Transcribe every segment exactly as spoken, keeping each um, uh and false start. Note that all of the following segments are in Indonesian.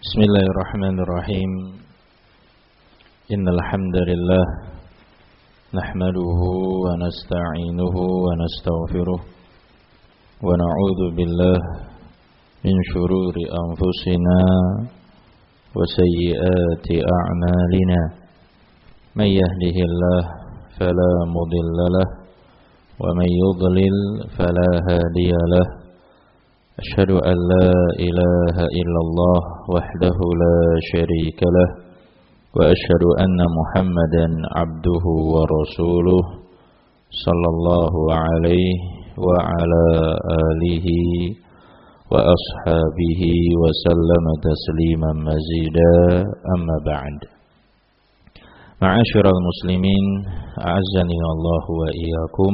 Bismillahirrahmanirrahim. Innal hamdalillah nahmaduhu wa nasta'inuhu wa nastaghfiruh wa na'udzu billahi min shururi anfusina wa sayyiati a'malina. May yahdihillahu fala mudhillalah wa may yudlil fala hadiyalah. Asyhadu an la ilaha illallah wahdahu la syarika lah wa asyhadu anna Muhammadan abduhu wa rasuluh sallallahu alaihi wa ala alihi wa ashabihi wa sallama tasliman mazida, amma ba'd. Ma'asyiral muslimin, a'azzani Allah wa iyyakum.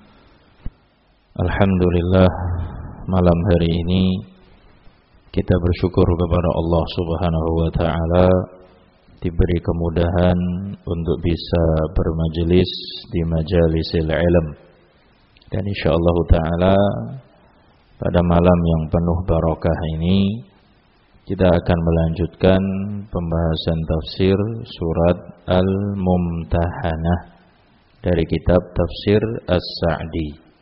Alhamdulillah, malam hari ini kita bersyukur kepada Allah Subhanahu wa taala diberi kemudahan untuk bisa bermajelis di majalisil ilm. Dan insyaallah taala pada malam yang penuh barakah ini kita akan melanjutkan pembahasan tafsir surat Al-Mumtahanah dari kitab Tafsir As-Sa'di.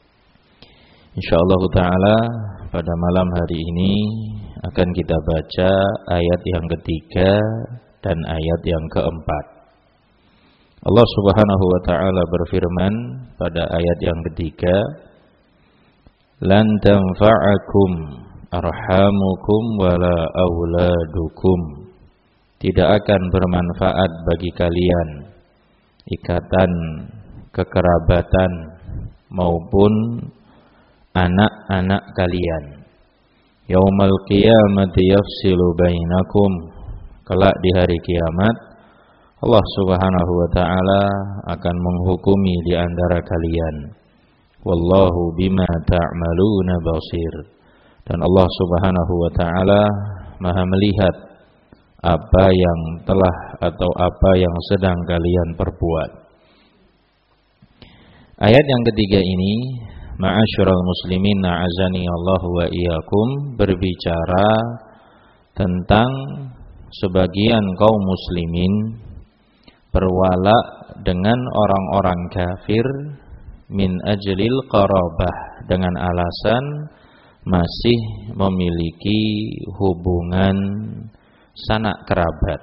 InsyaAllah ta'ala pada malam hari ini akan kita baca ayat yang ketiga dan ayat yang keempat. Allah subhanahu wa ta'ala berfirman pada ayat yang ketiga, lan tanfa'akum arhamukum wala auladukum. Tidak akan bermanfaat bagi kalian ikatan kekerabatan maupun anak-anak kalian. Yaumal qiyamati yafsilu bainakum. Kelak di hari kiamat Allah Subhanahu wa taala akan menghukumi di antara kalian. Wallahu bima ta'maluna basir. Dan Allah Subhanahu wa taala Maha melihat apa yang telah atau apa yang sedang kalian perbuat. Ayat yang ketiga ini, ma'asyiral muslimin na'azani Allah wa iyyakum, berbicara tentang sebagian kaum muslimin berwala dengan orang-orang kafir min ajlil qarabah, dengan alasan masih memiliki hubungan sanak kerabat.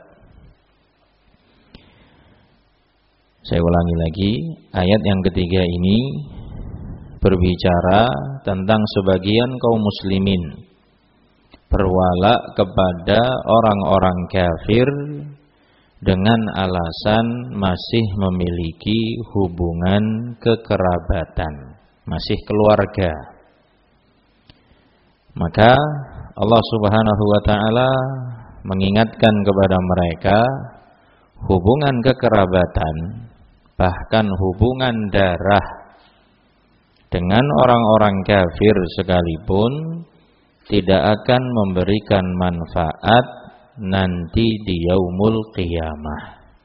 Saya ulangi lagi, ayat yang ketiga ini berbicara tentang sebagian kaum muslimin berwala kepada orang-orang kafir dengan alasan masih memiliki hubungan kekerabatan, masih keluarga. Maka Allah Subhanahu wa taala mengingatkan kepada mereka hubungan kekerabatan, bahkan hubungan darah dengan orang-orang kafir sekalipun tidak akan memberikan manfaat nanti di yaumul qiyamah.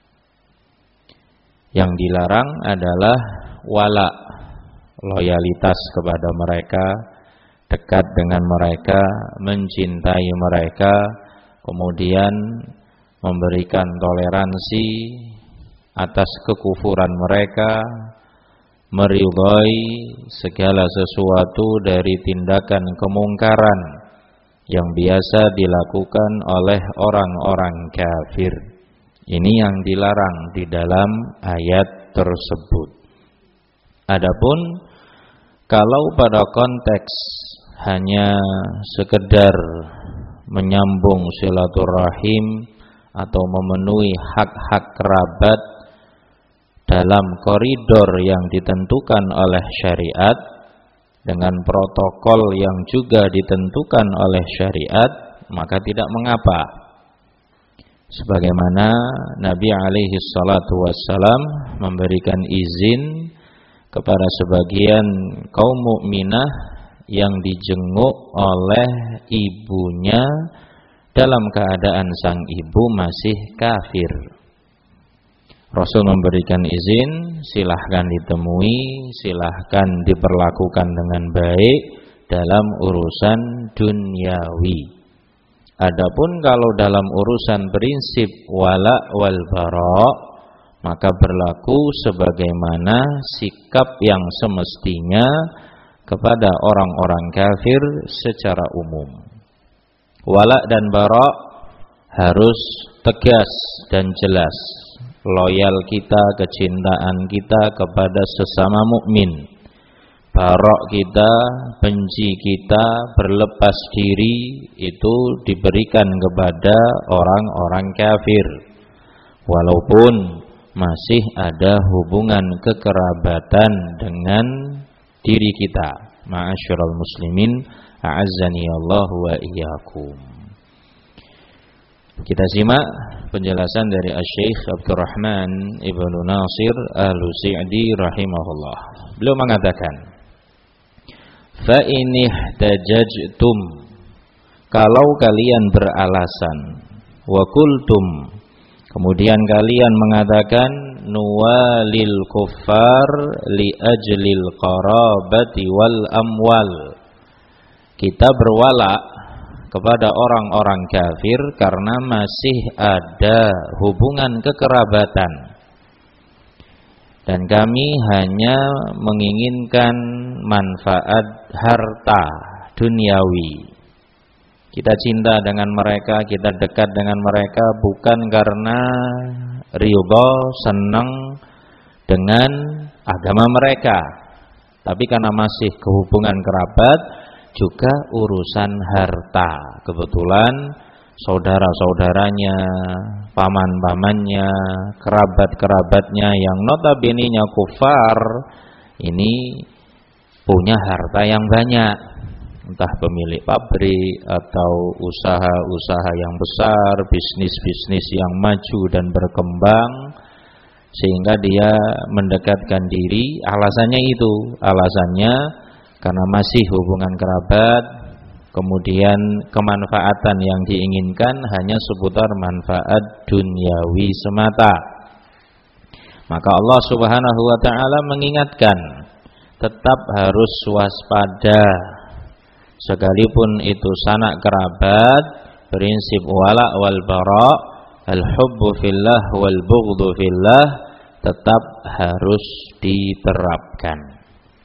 Yang dilarang adalah wala, loyalitas kepada mereka, dekat dengan mereka, mencintai mereka, kemudian memberikan toleransi atas kekufuran mereka, meridhai segala sesuatu dari tindakan kemungkaran yang biasa dilakukan oleh orang-orang kafir. Ini yang dilarang di dalam ayat tersebut. Adapun kalau pada konteks hanya sekedar menyambung silaturahim atau memenuhi hak-hak kerabat dalam koridor yang ditentukan oleh syariat dengan protokol yang juga ditentukan oleh syariat, maka tidak mengapa. Sebagaimana Nabi alaihi salatu wassalam memberikan izin kepada sebagian kaum mukminah yang dijenguk oleh ibunya dalam keadaan sang ibu masih kafir. Rasul memberikan izin, silahkan ditemui, silahkan diperlakukan dengan baik dalam urusan duniawi. Adapun kalau dalam urusan prinsip wala wal bara, maka berlaku sebagaimana sikap yang semestinya kepada orang-orang kafir secara umum. Wala dan bara harus tegas dan jelas. Loyal kita, kecintaan kita kepada sesama mukmin. Barok kita, benci kita, berlepas diri itu diberikan kepada orang-orang kafir. Walaupun masih ada hubungan kekerabatan dengan diri kita. Ma'asyiral muslimin, a'azzani Allah wa iyyakum. Kita simak penjelasan dari Asy-Syaikh Abdurrahman Ibnu Nasir Al-Sa'di rahimahullah. Beliau mengatakan, fa in ihtajajtum, kalau kalian beralasan, wa qultum, kemudian kalian mengatakan, nuwalil kuffar li ajlil qarabati wal amwal, kita berwala kepada orang-orang kafir karena masih ada hubungan kekerabatan, dan kami hanya menginginkan manfaat harta duniawi. Kita cinta dengan mereka, kita dekat dengan mereka bukan karena ridha, senang dengan agama mereka, tapi karena masih kehubungan kerabat, juga urusan harta. Kebetulan saudara-saudaranya, paman-pamannya, kerabat-kerabatnya yang notabene-nya kufar ini punya harta yang banyak, entah pemilik pabrik atau usaha-usaha yang besar, bisnis-bisnis yang maju dan berkembang, sehingga dia mendekatkan diri. Alasannya itu, alasannya karena masih hubungan kerabat, kemudian kemanfaatan yang diinginkan hanya seputar manfaat duniawi semata. Maka Allah Subhanahu wa ta'ala mengingatkan, tetap harus waspada. Sekalipun itu sanak kerabat, prinsip wala wal bara, al-hubbu fillah wal bughdhu fillah, tetap harus diterapkan.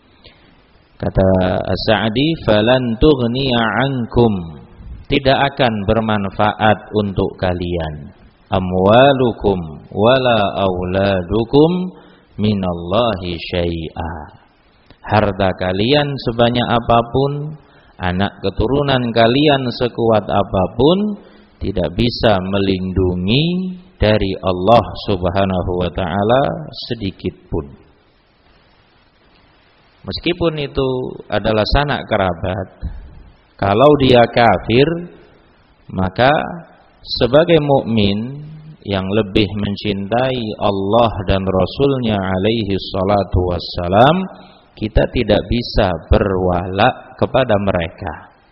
Kata As-Sa'di, falan tughniya ankum, tidak akan bermanfaat untuk kalian, amwalukum wala auladukum minallahi syai'a, harta kalian sebanyak apapun, anak keturunan kalian sekuat apapun, tidak bisa melindungi dari Allah Subhanahu wa ta'ala sedikit pun. Meskipun itu adalah sanak kerabat, kalau dia kafir, maka sebagai mukmin yang lebih mencintai Allah dan Rasulnya alaihi salatu wassalam, kita tidak bisa berwala kepada mereka.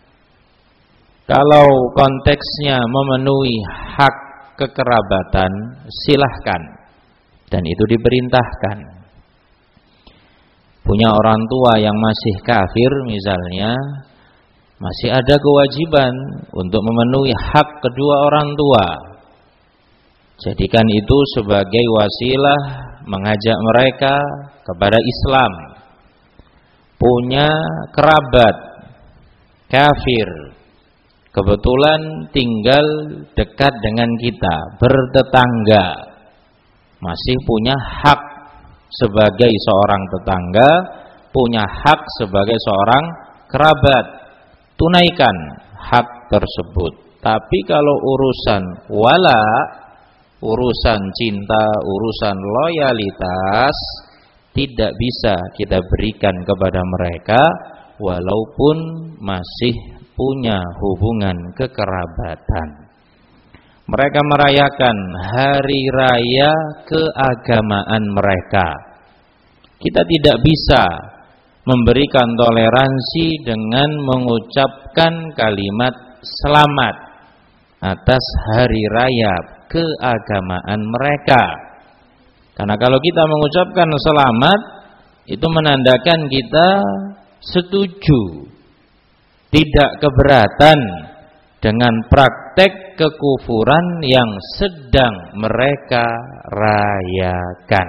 Kalau konteksnya memenuhi hak kekerabatan, silahkan, dan itu diperintahkan. Punya orang tua yang masih kafir misalnya, masih ada kewajiban untuk memenuhi hak kedua orang tua. Jadikan itu sebagai wasilah mengajak mereka kepada Islam. Punya kerabat kafir, kebetulan tinggal dekat dengan kita, bertetangga, masih punya hak sebagai seorang tetangga, punya hak sebagai seorang kerabat. Tunaikan hak tersebut. Tapi kalau urusan wala, urusan cinta, urusan loyalitas, tidak bisa kita berikan kepada mereka walaupun masih punya hubungan kekerabatan. Mereka merayakan hari raya keagamaan mereka. Kita tidak bisa memberikan toleransi dengan mengucapkan kalimat selamat atas hari raya keagamaan mereka. Karena kalau kita mengucapkan selamat, itu menandakan kita setuju, tidak keberatan dengan praktek kekufuran yang sedang mereka rayakan.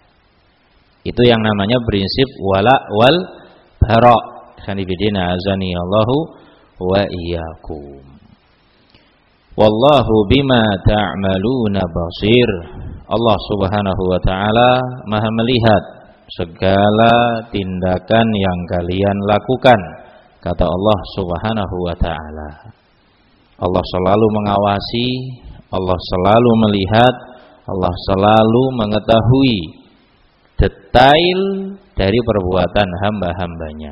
Itu yang namanya prinsip wala wal bara. Khanifidina azani Allahu wa iyyakum. Wallahu bima ta'maluna basir. Allah Subhanahu wa taala Maha melihat segala tindakan yang kalian lakukan, kata Allah Subhanahu wa taala. Allah selalu mengawasi, Allah selalu melihat, Allah selalu mengetahui detail dari perbuatan hamba-hambanya.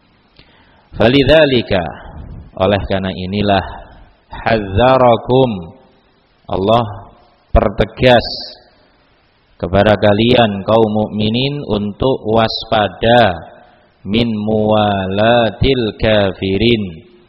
Falidzalika, oleh karena inilah hadzarakum, Allah pertegas kepada kalian kaum mukminin untuk waspada min muwalatil kafirin,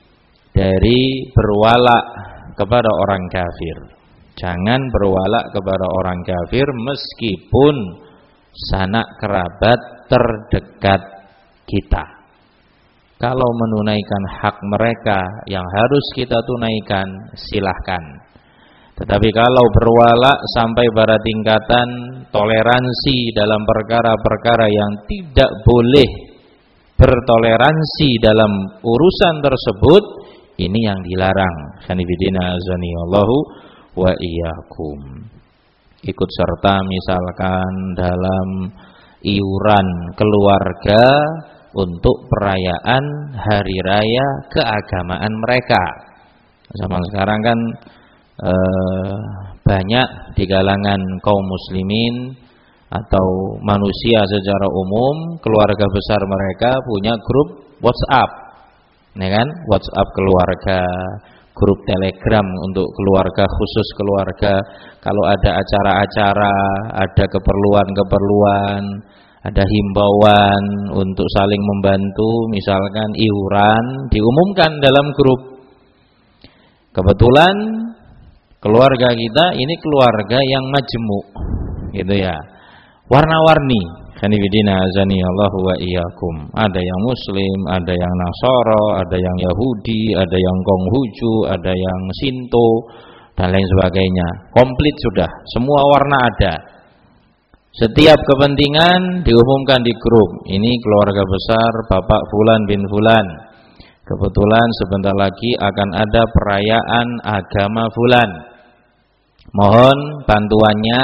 dari berwala kepada orang kafir. Jangan berwala kepada orang kafir meskipun sanak kerabat terdekat kita. Kalau menunaikan hak mereka yang harus kita tunaikan, silahkan. Tetapi kalau berwala sampai pada tingkatan toleransi dalam perkara-perkara yang tidak boleh bertoleransi dalam urusan tersebut, ini yang dilarang. Khanifidina azanillahu wa iyyakum. Ikut serta misalkan dalam iuran keluarga untuk perayaan hari raya keagamaan mereka. Zaman sekarang kan eh, banyak di kalangan kaum muslimin atau manusia secara umum, keluarga besar mereka punya grup WhatsApp, ya kan? WhatsApp keluarga, grup Telegram untuk keluarga, khusus keluarga. Kalau ada acara-acara, ada keperluan-keperluan, ada himbauan untuk saling membantu, misalkan iuran, diumumkan dalam grup. Kebetulan keluarga kita ini keluarga yang majemuk, gitu ya, warna-warni. Khanifidina azani Allahu wa iyyakum. Ada yang muslim, ada yang nasara, ada yang Yahudi, ada yang Konghucu, ada yang Sinto dan lain sebagainya. Komplit sudah, semua warna ada. Setiap kepentingan diumumkan di grup. Ini keluarga besar Bapak Fulan bin Fulan. Kebetulan sebentar lagi akan ada perayaan agama Fulan. Mohon bantuannya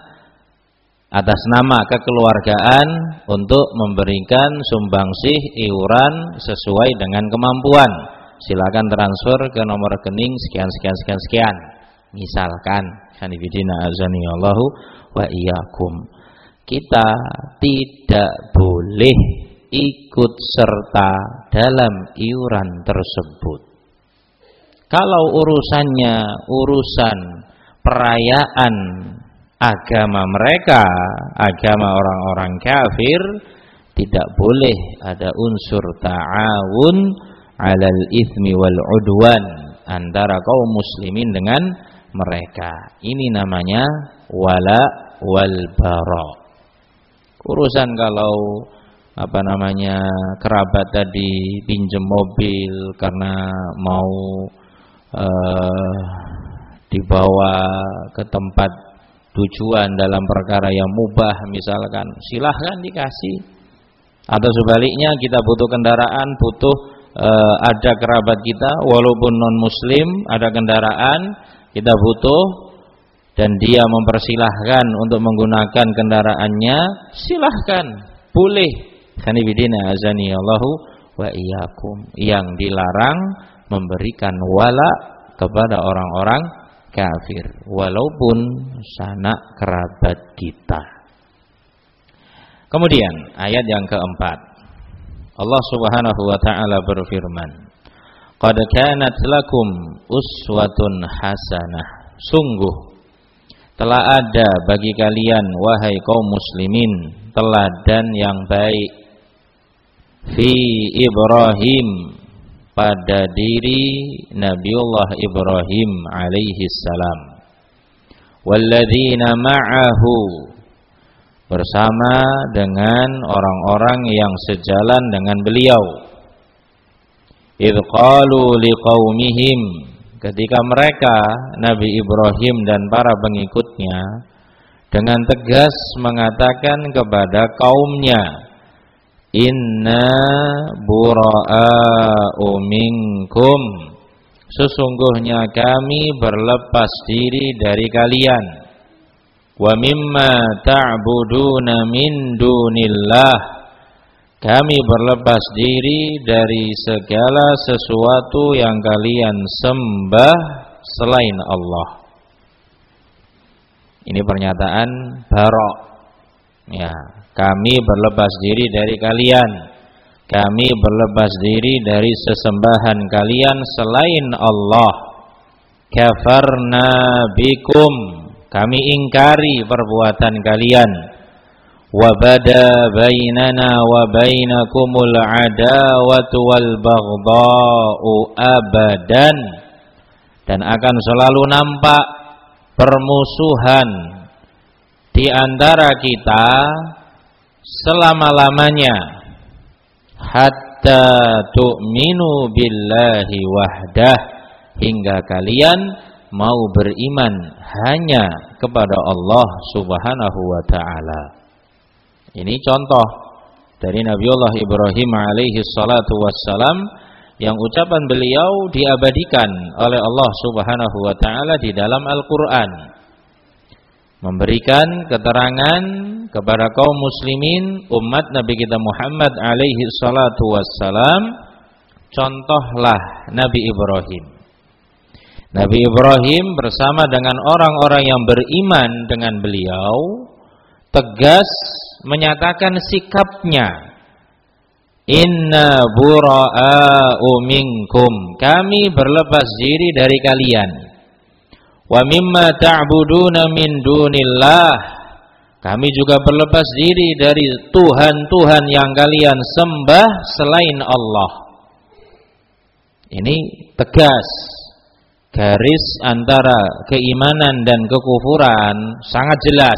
atas nama kekeluargaan untuk memberikan sumbangsih iuran sesuai dengan kemampuan. Silakan transfer ke nomor rekening sekian sekian sekian sekian. Misalkan, khanifidina azani Allahu wa iyyakum. Kita tidak boleh ikut serta dalam iuran tersebut. Kalau urusannya urusan perayaan agama mereka, agama orang-orang kafir, tidak boleh ada unsur ta'awun 'alal itsmi wal 'udwan antara kaum muslimin dengan mereka. Ini namanya wala wal bara. Urusan kalau apa namanya kerabat tadi pinjam mobil karena mau uh, dibawa ke tempat tujuan dalam perkara yang mubah misalkan, silahkan dikasih. Atau sebaliknya kita butuh kendaraan, butuh uh, ada kerabat kita walaupun non muslim ada kendaraan, kita butuh dan dia mempersilahkan untuk menggunakan kendaraannya, silahkan, boleh. Khanifidina azani Allahu wa iyyakum. Yang dilarang memberikan wala kepada orang-orang kafir walaupun sanak kerabat kita. Kemudian ayat yang keempat, Allah Subhanahu wa taala berfirman, qad kanat lakum uswatun hasanah. Sungguh telah ada bagi kalian wahai kaum muslimin teladan yang baik fi Ibrahim, pada diri Nabiullah Ibrahim alaihi salam, walladzina ma'ahu, bersama dengan orang-orang yang sejalan dengan beliau. Idh qalu liqaumihim, ketika mereka Nabi Ibrahim dan para pengikutnya dengan tegas mengatakan kepada kaumnya, inna bura'a'u minkum, sesungguhnya kami berlepas diri dari kalian, wa mimma ta'buduna min dunillah, kami berlepas diri dari segala sesuatu yang kalian sembah selain Allah. Ini pernyataan bara'. Ya, kami berlepas diri dari kalian. Kami berlepas diri dari sesembahan kalian selain Allah. Kafarna bikum, kami ingkari perbuatan kalian. Wa bada bainana wa bainakumul adawatu wal baghdha'u abadan, dan akan selalu nampak permusuhan di antara kita selama-lamanya, hatta tu'minu billahi wahdah, hingga kalian mau beriman hanya kepada Allah Subhanahu wa ta'ala. Ini contoh dari Nabiullah Ibrahim alaihi salatu wassalam yang ucapan beliau diabadikan oleh Allah Subhanahu wa ta'ala di dalam Al-Quran, memberikan keterangan kepada kaum muslimin umat Nabi kita Muhammad alaihi salatu wassalam, contohlah Nabi Ibrahim. Nabi Ibrahim bersama dengan orang-orang yang beriman dengan beliau tegas menyatakan sikapnya, inna bura'a'u minkum, kami berlepas diri dari kalian, wa mimma ta'buduna min dunillah, kami juga berlepas diri dari Tuhan-Tuhan yang kalian sembah selain Allah. Ini tegas, garis antara keimanan dan kekufuran sangat jelas.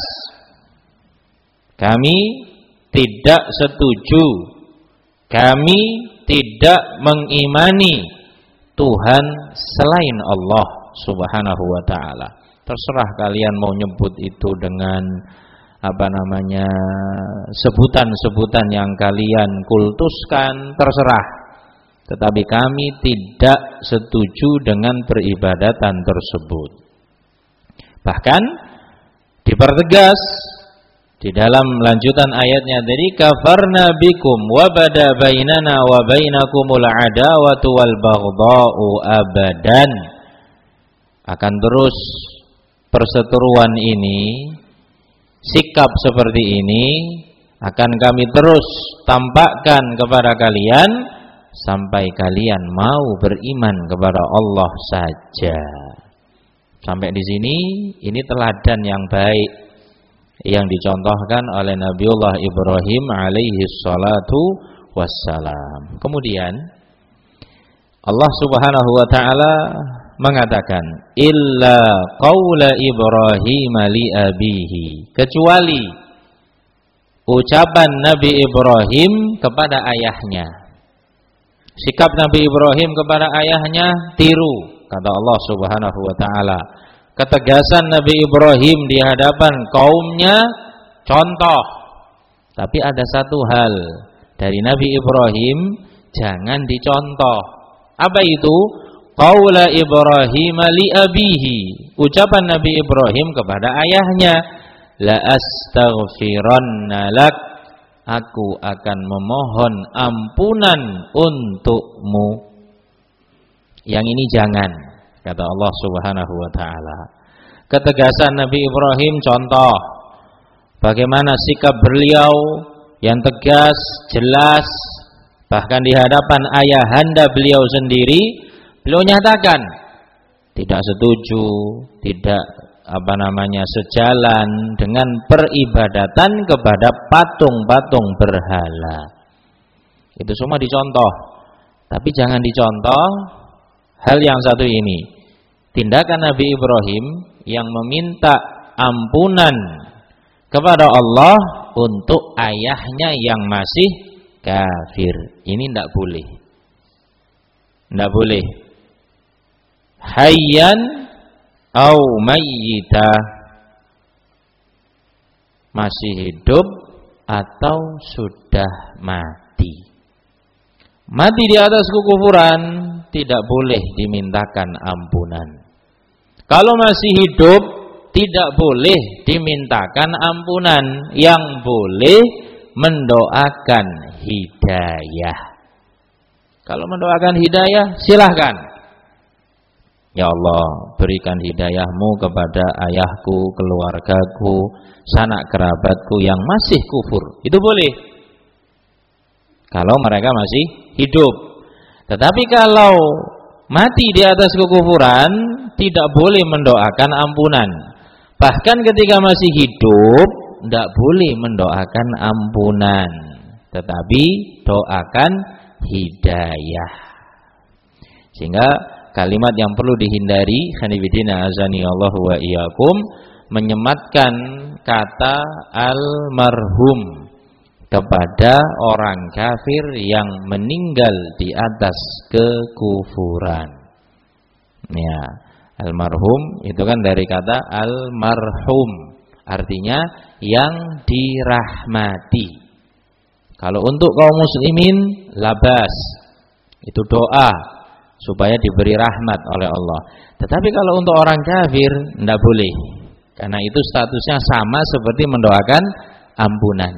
Kami tidak setuju, kami tidak mengimani Tuhan selain Allah Subhanahu wa ta'ala. Terserah kalian mau nyebut itu dengan apa namanya, sebutan-sebutan yang kalian kultuskan, terserah. Tetapi kami tidak setuju dengan peribadatan tersebut. Bahkan dipertegas di dalam lanjutan ayatnya dari kafarna bikum wa bada bainana wa bainakumul adawatu wal baghdha'u abadan, akan terus perseteruan ini, sikap seperti ini akan kami terus tampakkan kepada kalian sampai kalian mau beriman kepada Allah saja. Sampai di sini ini teladan yang baik yang dicontohkan oleh Nabiullah Ibrahim alaihi salatu wassalam. Kemudian Allah Subhanahu wa ta'ala mengatakan, illa qaula Ibrahim li abihi, kecuali ucapan Nabi Ibrahim kepada ayahnya. Sikap Nabi Ibrahim kepada ayahnya tiru, kata Allah Subhanahu wa ta'ala. Ketegasan Nabi Ibrahim di hadapan kaumnya contoh. Tapi ada satu hal dari Nabi Ibrahim jangan dicontoh. Apa itu? Qaula Ibrahim li abihi, ucapan Nabi Ibrahim kepada ayahnya, la astaghfiranna lak, aku akan memohon ampunan untukmu. Yang ini jangan, kata Allah Subhanahu wa ta'ala. Ketegasan Nabi Ibrahim contoh bagaimana sikap beliau yang tegas, jelas, bahkan di hadapan ayahanda beliau sendiri, beliau nyatakan tidak setuju, tidak apa namanya sejalan dengan peribadatan kepada patung-patung berhala. Itu semua dicontoh. Tapi jangan dicontoh hal yang satu ini, tindakan Nabi Ibrahim yang meminta ampunan kepada Allah untuk ayahnya yang masih kafir. Ini tidak boleh, tidak boleh. hayyan au mayyita, masih hidup atau sudah mati. Mati di atas kekufuran tidak boleh dimintakan ampunan. Kalau masih hidup tidak boleh dimintakan ampunan, yang boleh mendoakan hidayah. Kalau mendoakan hidayah silahkan. Ya Allah, berikan hidayahmu kepada ayahku, keluargaku, sanak kerabatku yang masih kufur. Itu boleh kalau mereka masih hidup. Tetapi kalau mati di atas kekufuran tidak boleh mendoakan ampunan. Bahkan ketika masih hidup tidak boleh mendoakan ampunan, tetapi doakan hidayah. Sehingga kalimat yang perlu dihindari, khanifidina azani Allah wa iyyakum, menyematkan kata almarhum kepada orang kafir yang meninggal di atas kekufuran. Ya, almarhum itu kan dari kata almarhum, artinya yang dirahmati. Kalau untuk kaum muslimin labas, itu doa supaya diberi rahmat oleh Allah. Tetapi kalau untuk orang kafir tidak boleh, karena itu statusnya sama seperti mendoakan ampunan.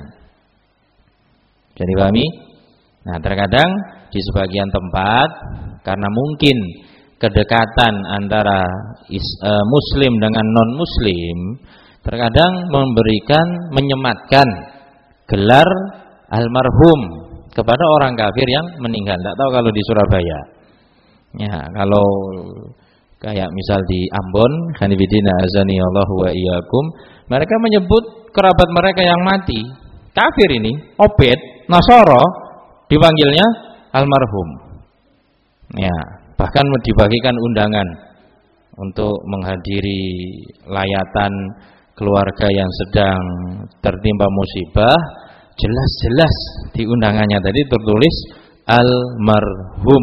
Jadi pahami? Nah, terkadang di sebagian tempat karena mungkin kedekatan antara is, e, muslim dengan non muslim, terkadang memberikan menyematkan gelar almarhum kepada orang kafir yang meninggal. Tidak tahu kalau di Surabaya. Ya, kalau kayak misal di Ambon, khanifidina azani Allah wa iyyakum, mereka menyebut kerabat mereka yang mati, kafir ini, Obed, Nasoro, dipanggilnya almarhum. Ya, bahkan dibagikan undangan untuk menghadiri layatan keluarga yang sedang tertimpa musibah. Jelas-jelas di undangannya tadi tertulis almarhum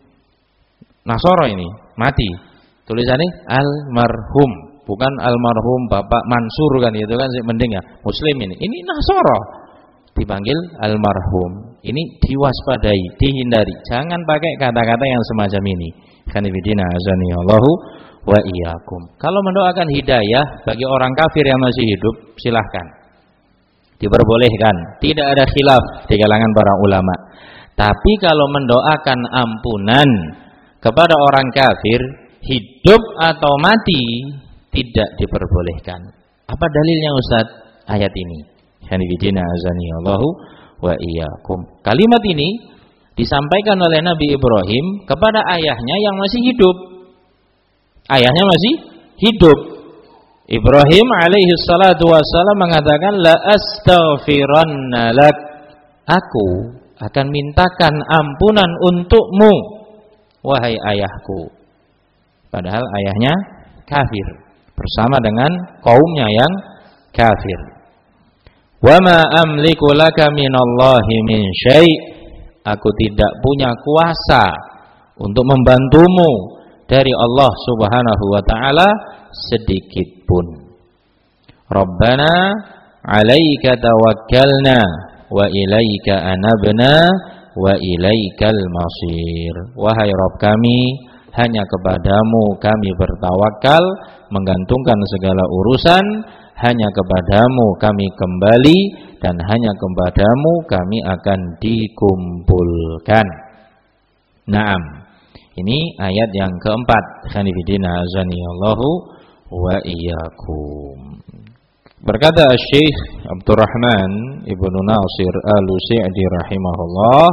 Nasoro ini mati, tulisannya almarhum, bukan almarhum Bapak Mansur kan, itu kan mending ya muslim ini. Ini Nasoro dipanggil almarhum. Ini diwaspadai, dihindari. Jangan pakai kata-kata yang semacam ini. Khanifidina azani Allahu wa iyyakum. Kalau mendoakan hidayah bagi orang kafir yang masih hidup, silahkan, diperbolehkan, tidak ada khilaf di kalangan para ulama. Tapi kalau mendoakan ampunan kepada orang kafir hidup atau mati tidak diperbolehkan. Apa dalilnya Ustaz? Ayat ini. Hanifidina azani Allahu wa iyyakum. Kalimat ini disampaikan oleh Nabi Ibrahim kepada ayahnya yang masih hidup. Ayahnya masih hidup. Ibrahim alaihi salatu wassalam mengatakan, la astaghfiranna lak, aku akan mintakan ampunan untukmu wahai ayahku. Padahal ayahnya kafir bersama dengan kaumnya yang kafir. Wa ma amliku laka minallahi min syai', aku tidak punya kuasa untuk membantumu dari Allah Subhanahu wa taala sedikit pun. Rabbana 'alaika tawakkalna wa ilaika anabna wa ilaikal masir. Wahai Rabb kami, hanya kepadamu kami bertawakal, menggantungkan segala urusan, hanya kepadamu kami kembali, dan hanya kepadamu kami akan dikumpulkan. Naam. Ini ayat yang keempat. Khanifidina azani Allahu wa iyyakum. Berkata Syekh Abdurrahman Ibnu Nasir Al-Sa'di rahimahullah,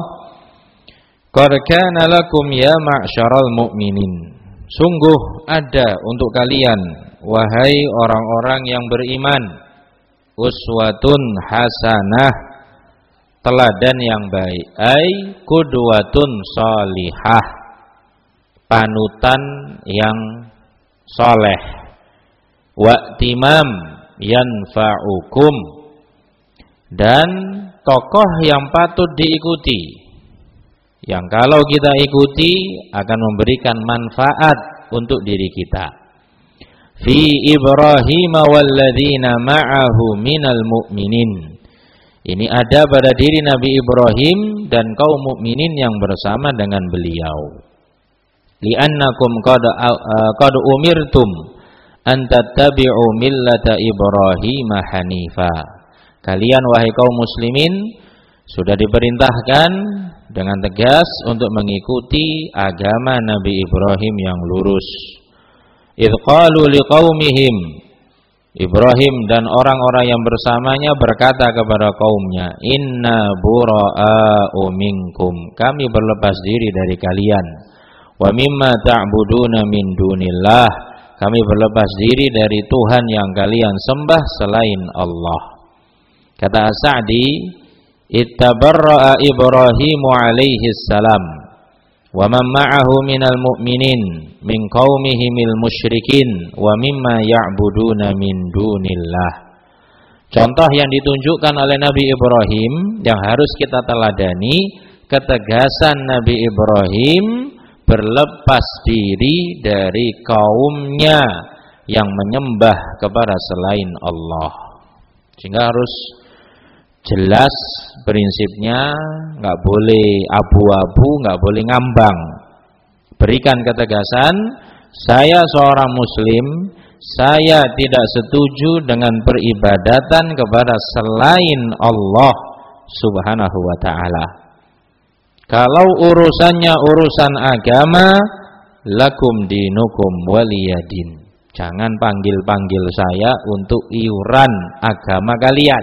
qad kana lakum ya ma'syaral mu'minin, sungguh ada untuk kalian wahai orang-orang yang beriman, uswatun hasanah, teladan yang baik, ai qudwatun salihah, panutan yang soleh, wa'timam yanfa'ukum, dan tokoh yang patut diikuti, yang kalau kita ikuti akan memberikan manfaat untuk diri kita. Fi Ibrahim walladzina ma'ahu minal mu'minin. Ini ada pada diri Nabi Ibrahim dan kaum mukminin yang bersama dengan beliau. Li'annakum qad qad umirtum an tattabi'u millata Ibrahim hanifa. Kalian wahai kaum muslimin sudah diperintahkan dengan tegas untuk mengikuti agama Nabi Ibrahim yang lurus. Idz qalu liqaumihim, Ibrahim dan orang-orang yang bersamanya berkata kepada kaumnya, inna bura'a'u minkum, kami berlepas diri dari kalian. Wa mimma ta'buduna min dunillah, kami berlepas diri dari Tuhan yang kalian sembah selain Allah. Kata As-Sa'di, ittabarra'a Ibrahimu alaihi salam wa man ma'ahu minal mu'minin min qaumihimil musyrikin wa mimma ya'buduna min dunillah. Contoh yang ditunjukkan oleh Nabi Ibrahim yang harus kita teladani, ketegasan Nabi Ibrahim berlepas diri dari kaumnya yang menyembah kepada selain Allah. Sehingga harus jelas prinsipnya, nggak boleh abu-abu, nggak boleh ngambang. Berikan ketegasan, saya seorang muslim, saya tidak setuju dengan peribadatan kepada selain Allah Subhanahu wa ta'ala. Kalau urusannya urusan agama, lakum dinukum waliyadin. Jangan panggil-panggil saya untuk iuran agama kalian.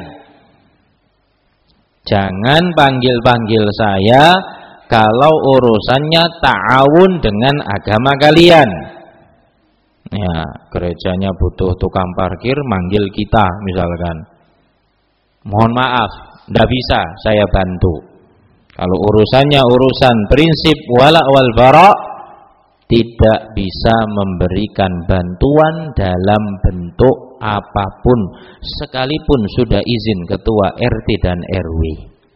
Jangan panggil-panggil saya kalau urusannya ta'awun dengan agama kalian. Ya, gerejanya butuh tukang parkir, manggil kita misalkan. Mohon maaf, tidak bisa saya bantu. Kalau urusannya urusan prinsip wala wal bara, tidak bisa memberikan bantuan dalam bentuk apapun, sekalipun sudah izin ketua R T dan R W.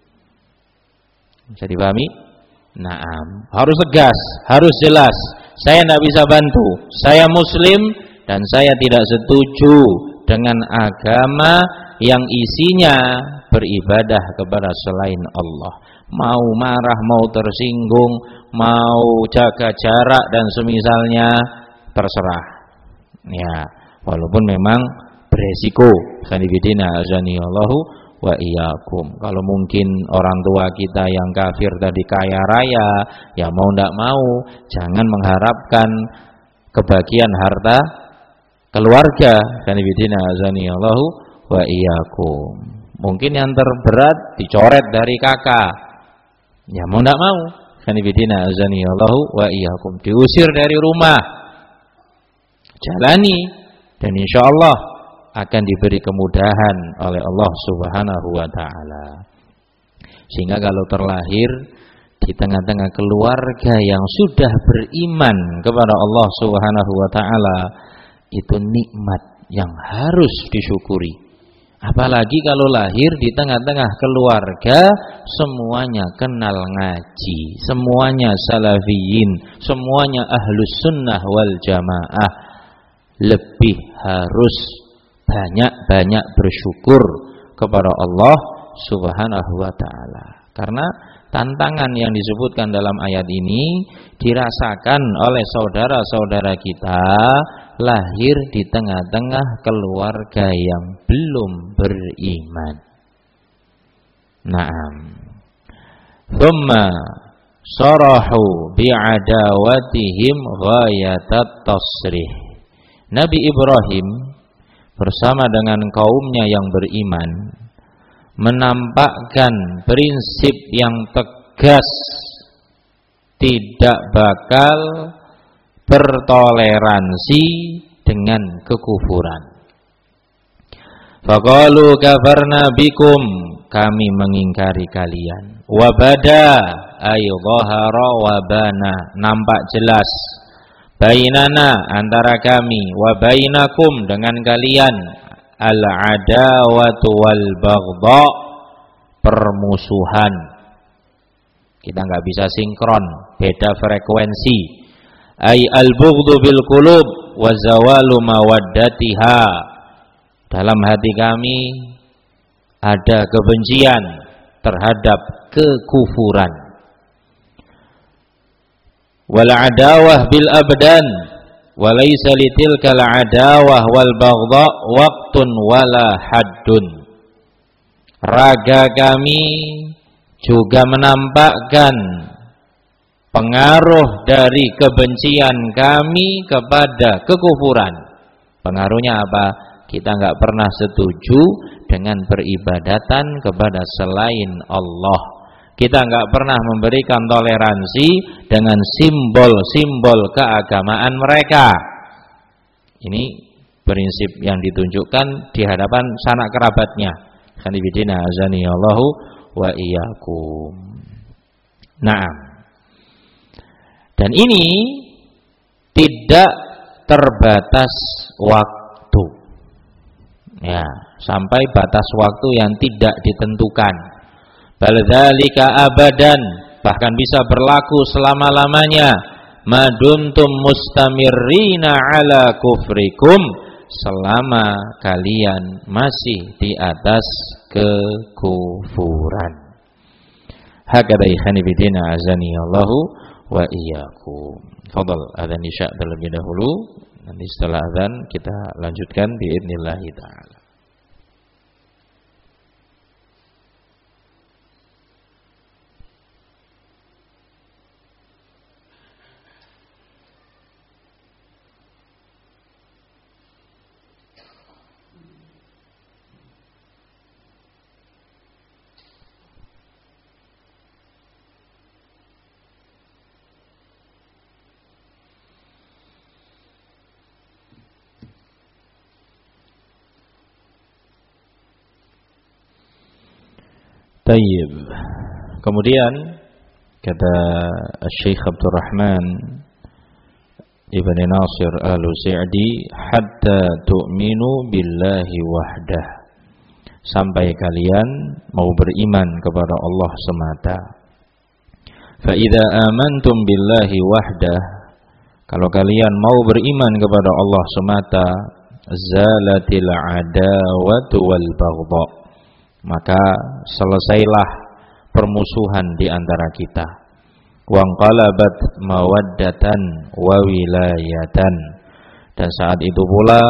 Bisa dipahami? Naam, harus tegas, harus jelas. Saya tidak bisa bantu. Saya muslim dan saya tidak setuju dengan agama yang isinya beribadah kepada selain Allah. Mau marah, mau tersinggung, mau jaga jarak dan semisalnya, terserah. Ya, walaupun memang beresiko. Sanibidina azanillahu wa iyyakum. Kalau mungkin orang tua kita yang kafir tadi kaya raya, ya mau ndak mau, jangan mengharapkan kebahagiaan harta keluarga. Sanibidina azanillahu wa iyyakum. Mungkin yang terberat dicoret dari kakak, ya mau ndak mau. Sanibidina azanillahu wa iyyakum, diusir dari rumah. Jalani dan insyaallah akan diberi kemudahan oleh Allah Subhanahu wa ta'ala. Sehingga kalau terlahir di tengah-tengah keluarga yang sudah beriman kepada Allah Subhanahu wa ta'ala, itu nikmat yang harus disyukuri. Apalagi kalau lahir di tengah-tengah keluarga semuanya kenal ngaji, semuanya salafiyin, semuanya ahlus sunnah wal jamaah, lebih harus banyak-banyak bersyukur kepada Allah Subhanahu wa ta'ala. Karena tantangan yang disebutkan dalam ayat ini dirasakan oleh saudara-saudara kita lahir di tengah-tengah keluarga yang belum beriman. Naam. Thumma sarahu bi'adawatihim ghayatat tasrih. Nabi Ibrahim bersama dengan kaumnya yang beriman menampakkan prinsip yang tegas, tidak bakal bertoleransi dengan kekufuran. Faqalu kafarna bikum, kami mengingkari kalian. Wabada ay dhahara wabana, nampak jelas. Bainana, antara kami, wa bainakum, dengan kalian, al-adawatu wal baghdha, permusuhan. Kita nggak bisa sinkron, beda frekuensi. ay al-bughdhu bil qulub wa zawalu mawaddatiha. Dalam hati kami ada kebencian terhadap kekufuran. Wal adawah bil abdan wa laysa litilkal adawah wal baghdha waqtun wala haddun. Raga kami juga menampakkan pengaruh dari kebencian kami kepada kekufuran. Pengaruhnya apa? Kita nggak pernah setuju dengan peribadatan kepada selain Allah. Kita nggak pernah memberikan toleransi dengan simbol-simbol keagamaan mereka. Ini prinsip yang ditunjukkan di hadapan sanak kerabatnya. Khanibidina azani Allahu wa iyyakum. Naam. Dan ini tidak terbatas waktu. Ya, sampai batas waktu yang tidak ditentukan. Bal dzalika abadan, bahkan bisa berlaku selama-lamanya. Madumtum mustamirrina ala kufrikum, selama kalian masih di atas kekufuran. Hakadha ikhwani bidina azani Allahu wa iyyakum. Fadhal adzan isya terlebih dahulu. Nanti setelah adzan kita lanjutkan biidznillah taala. Tayyib. Kemudian kata Syekh Abdul Rahman Ibn Nasir Al-Sa'di, hatta tu'minu billahi wahdah, sampai kalian mau beriman kepada Allah semata. Fa idza amantum billahi wahdah, kalau kalian mau beriman kepada Allah semata, zalatil adawatu wal baghdha, maka selesailah permusuhan di antara kita. Wangqalabat mawaddatan wa wilayatan, dan saat itu pula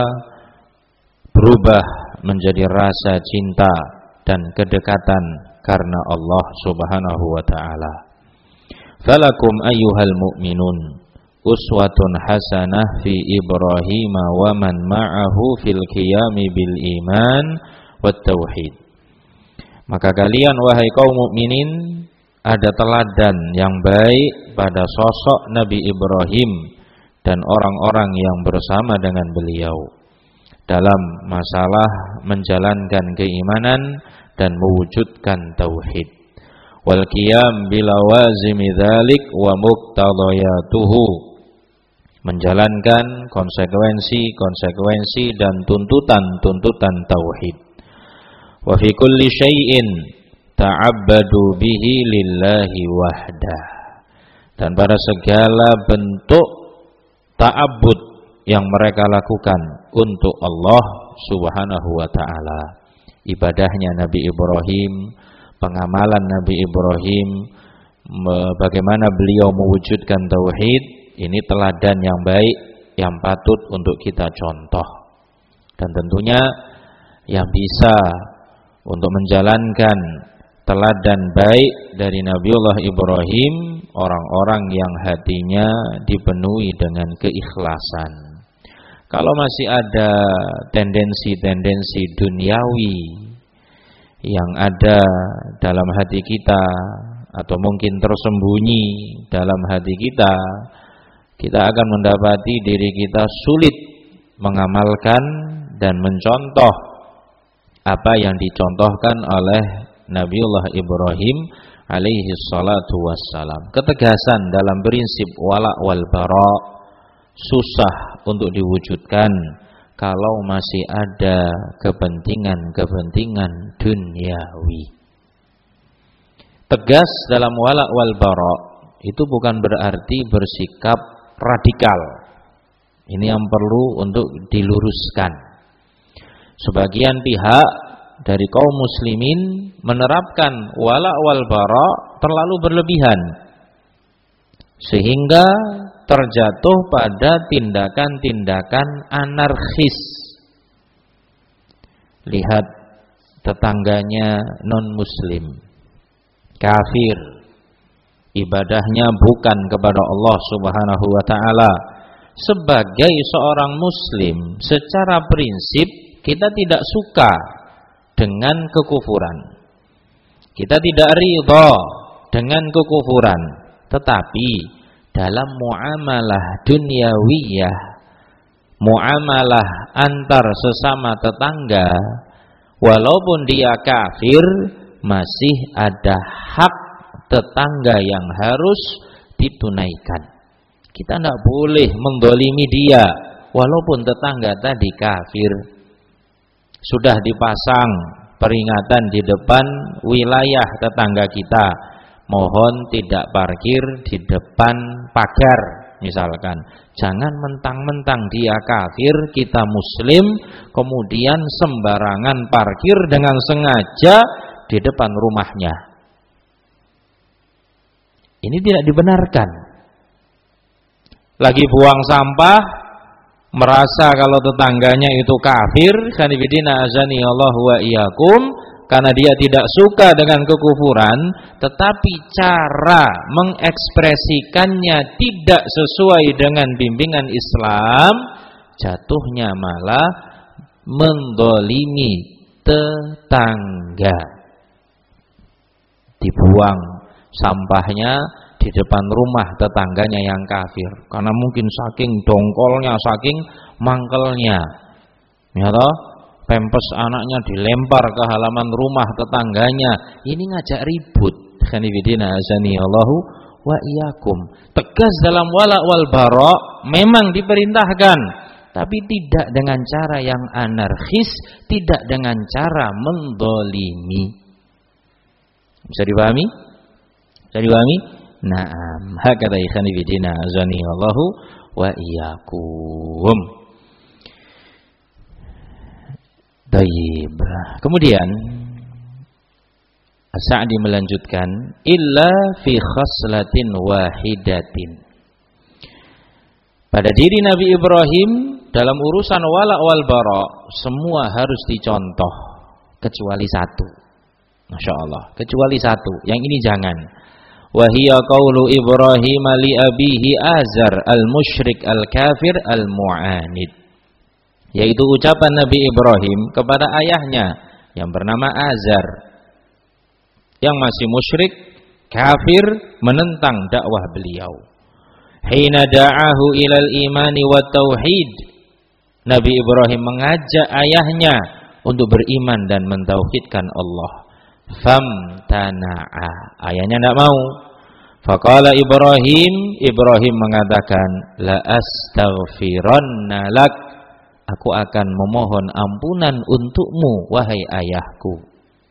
berubah menjadi rasa cinta dan kedekatan karena Allah Subhanahu wa taala. Falakum ayyuhal mu'minun uswatun hasanah fi Ibrahim wa man ma'ahu fil qiyami bil iman wat tauhid. Maka kalian wahai kaum mukminin, ada teladan yang baik pada sosok Nabi Ibrahim dan orang-orang yang bersama dengan beliau dalam masalah menjalankan keimanan dan mewujudkan tauhid. Wal qiyam bilawazimi dzalik wa muqtadayatuhu, menjalankan konsekuensi-konsekuensi dan tuntutan-tuntutan tauhid. Wa fi kulli syai'in ta'abbadu bihi lillahi wahdah, dan pada segala bentuk ta'abbud yang mereka lakukan untuk Allah Subhanahu wa taala. Ibadahnya Nabi Ibrahim, pengamalan Nabi Ibrahim, bagaimana beliau mewujudkan tauhid, ini teladan yang baik yang patut untuk kita contoh. Dan tentunya yang bisa untuk menjalankan teladan baik dari Nabiullah Ibrahim, orang-orang yang hatinya dipenuhi dengan keikhlasan. Kalau masih ada tendensi-tendensi duniawi yang ada dalam hati kita, atau mungkin tersembunyi dalam hati kita, kita akan mendapati diri kita sulit mengamalkan dan mencontoh apa yang dicontohkan oleh Nabiullah Ibrahim alaihi salatu wassalam. Ketegasan dalam prinsip wala wal bara susah untuk diwujudkan kalau masih ada kepentingan-kepentingan duniawi. Tegas dalam wala wal bara itu bukan berarti bersikap radikal. Ini yang perlu untuk diluruskan. Sebagian pihak dari kaum muslimin menerapkan wala wal bara terlalu berlebihan, sehingga terjatuh pada tindakan-tindakan anarkis. Lihat tetangganya non-muslim, kafir, ibadahnya bukan kepada Allah Subhanahu wa ta'ala. Sebagai seorang muslim, secara prinsip kita tidak suka dengan kekufuran, kita tidak ridha dengan kekufuran. Tetapi dalam muamalah dunyawiyah, muamalah antar sesama tetangga, walaupun dia kafir, masih ada hak tetangga yang harus ditunaikan. Kita tidak boleh mendolimi dia, walaupun tetangga tadi kafir. Sudah dipasang peringatan di depan wilayah tetangga kita, mohon tidak parkir di depan pagar misalkan. Jangan mentang-mentang dia kafir, kita muslim, kemudian sembarangan parkir dengan sengaja di depan rumahnya. Ini tidak dibenarkan. Lagi buang sampah, merasa kalau tetangganya itu kafir, sanibidina azani Allah wa iyyakum, karena dia tidak suka dengan kekufuran, tetapi cara mengekspresikannya tidak sesuai dengan bimbingan Islam, jatuhnya malah mendolimi tetangga. Dibuang sampahnya di depan rumah tetangganya yang kafir, karena mungkin saking dongkolnya, saking mangkelnya, ya toh, pempes anaknya dilempar ke halaman rumah tetangganya. Ini ngajak ribut. Khanifidina azani Allahu wa iyyakum. Tegas dalam wala wal bara memang diperintahkan, tapi tidak dengan cara yang anarkis, tidak dengan cara mendolimi. Bisa dipahami? Bisa dipahami? Naam, hakadha ikhwani bidina azani Allahu wa iyyakum. Baik. Kemudian As-Sa'di melanjutkan, illa fi khaslatin wahidatin. Pada diri Nabi Ibrahim dalam urusan wala wal bara semua harus dicontoh kecuali satu. Masya Allah, kecuali satu. Yang ini jangan. Wahia qaulu Ibrahim li abihi Azar al-musyrik al-kafir al-mu'anid, yaitu ucapan Nabi Ibrahim kepada ayahnya yang bernama Azar, yang masih musyrik, kafir, menentang dakwah beliau. Hina da'ahu ilal imani wa tauhid, Nabi Ibrahim mengajak ayahnya untuk beriman dan mentauhidkan Allah. Famtana'a, ayahnya tidak mau. Faqala Ibrahim, Ibrahim mengatakan, la astaghfiranna lak, aku akan memohon ampunan untukmu wahai ayahku.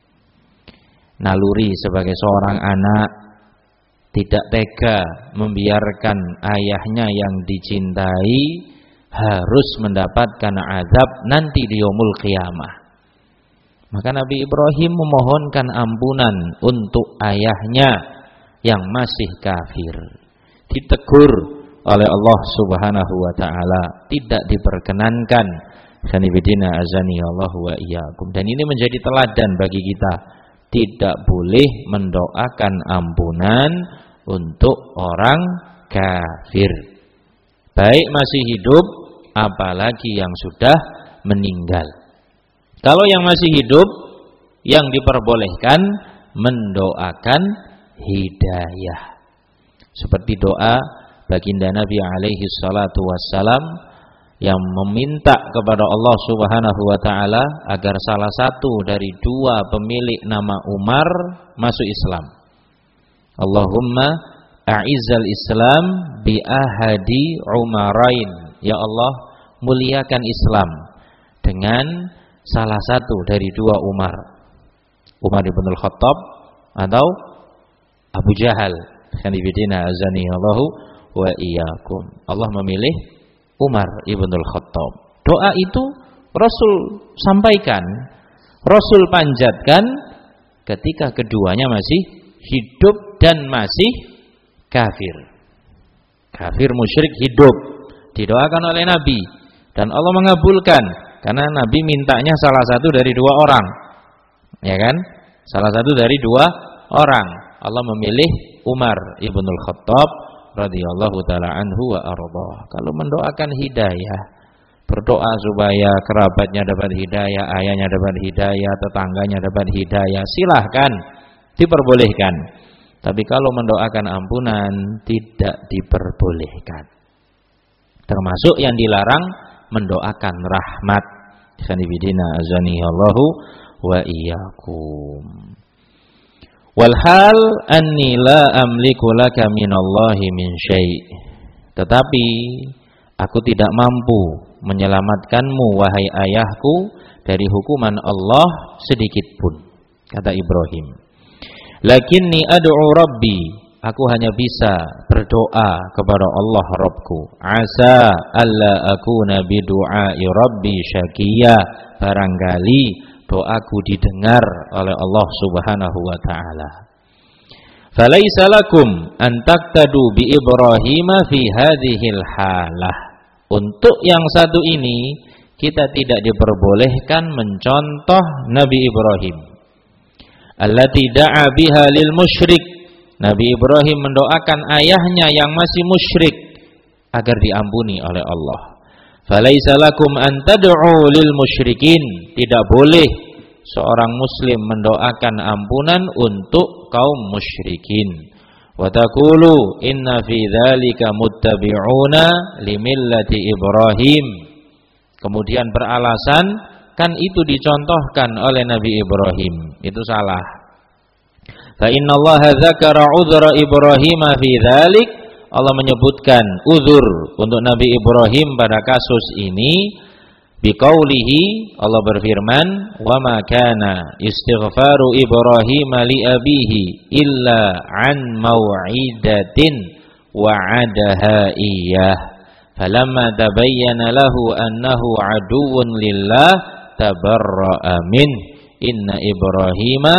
Naluri sebagai seorang anak, tidak tega membiarkan ayahnya yang dicintai harus mendapatkan azab nanti di yaumul qiyamah. Maka Nabi Ibrahim memohonkan ampunan untuk ayahnya yang masih kafir. Ditegur oleh Allah Subhanahu wa ta'ala, tidak diperkenankan. Sanibidina azani Allah wa iyyakum. Dan ini menjadi teladan bagi kita. Tidak boleh mendoakan ampunan untuk orang kafir, baik masih hidup apalagi yang sudah meninggal. Kalau yang masih hidup, yang diperbolehkan mendoakan hidayah, seperti doa baginda Nabi alaihi salatu wassalam yang meminta kepada Allah Subhanahu wa ta'ala agar salah satu dari dua pemilik nama Umar masuk Islam. Allahumma a'izzal Islam bi ahadi Umarain, ya Allah muliakan Islam dengan salah satu dari dua Umar, Umar ibn al-Khattab atau Abu Jahal. Khanifidina azani Allahu wa iyyakum. Allah memilih Umar ibnul Khattab. Doa itu Rasul sampaikan, Rasul panjatkan ketika keduanya masih hidup dan masih kafir. Kafir musyrik hidup, didoakan oleh Nabi dan Allah mengabulkan karena Nabi mintanya salah satu dari dua orang. Ya kan? Salah satu dari dua orang. Allah memilih Umar ibnul Khattab radhiyallahu taala anhu wa arda. Kalau mendoakan hidayah, berdoa supaya kerabatnya dapat hidayah, ayahnya dapat hidayah, tetangganya dapat hidayah, silahkan, diperbolehkan. Tapi kalau mendoakan ampunan tidak diperbolehkan. Termasuk yang dilarang mendoakan rahmat. Sanibidina azani Allahu wa iyyakum. Walhal anni la amliku laka minallahi min syai'. Tetapi aku tidak mampu menyelamatkanmu wahai ayahku dari hukuman Allah sedikit pun, kata Ibrahim. Lakinni ad'u rabbi, aku hanya bisa berdoa kepada Allah Rabbku. Asa alla akuna bidu'ai rabbi syaqiyya, barangkali doaku didengar oleh Allah Subhanahu wa taala. Falaisa lakum an taqtadu bi Ibrahim fi hadhil halah. Untuk yang satu ini kita tidak diperbolehkan mencontoh Nabi Ibrahim. Allati da'a biha lil musyrik. Nabi Ibrahim mendoakan ayahnya yang masih musyrik agar diampuni oleh Allah. Falaisa lakum an tad'u lil musyrikin. Tidak boleh seorang muslim mendoakan ampunan untuk kaum musyrikin. Wa taqulu inna fi dzalika muttabi'una limillati Ibrahim. Kemudian beralasan, kan itu dicontohkan oleh Nabi Ibrahim. Itu salah. Fa innallaha dzakara 'udhra Ibrahim fi dzalik. Allah menyebutkan uzur untuk Nabi Ibrahim pada kasus ini biqaulihi, Allah berfirman, wa ma kana istighfaru Ibrahim li abihi illa an mau'idatin wa'adaha iyyah falamma tabayyana lahu annahu aduwwun lillah tabarra'a min inna Ibrahima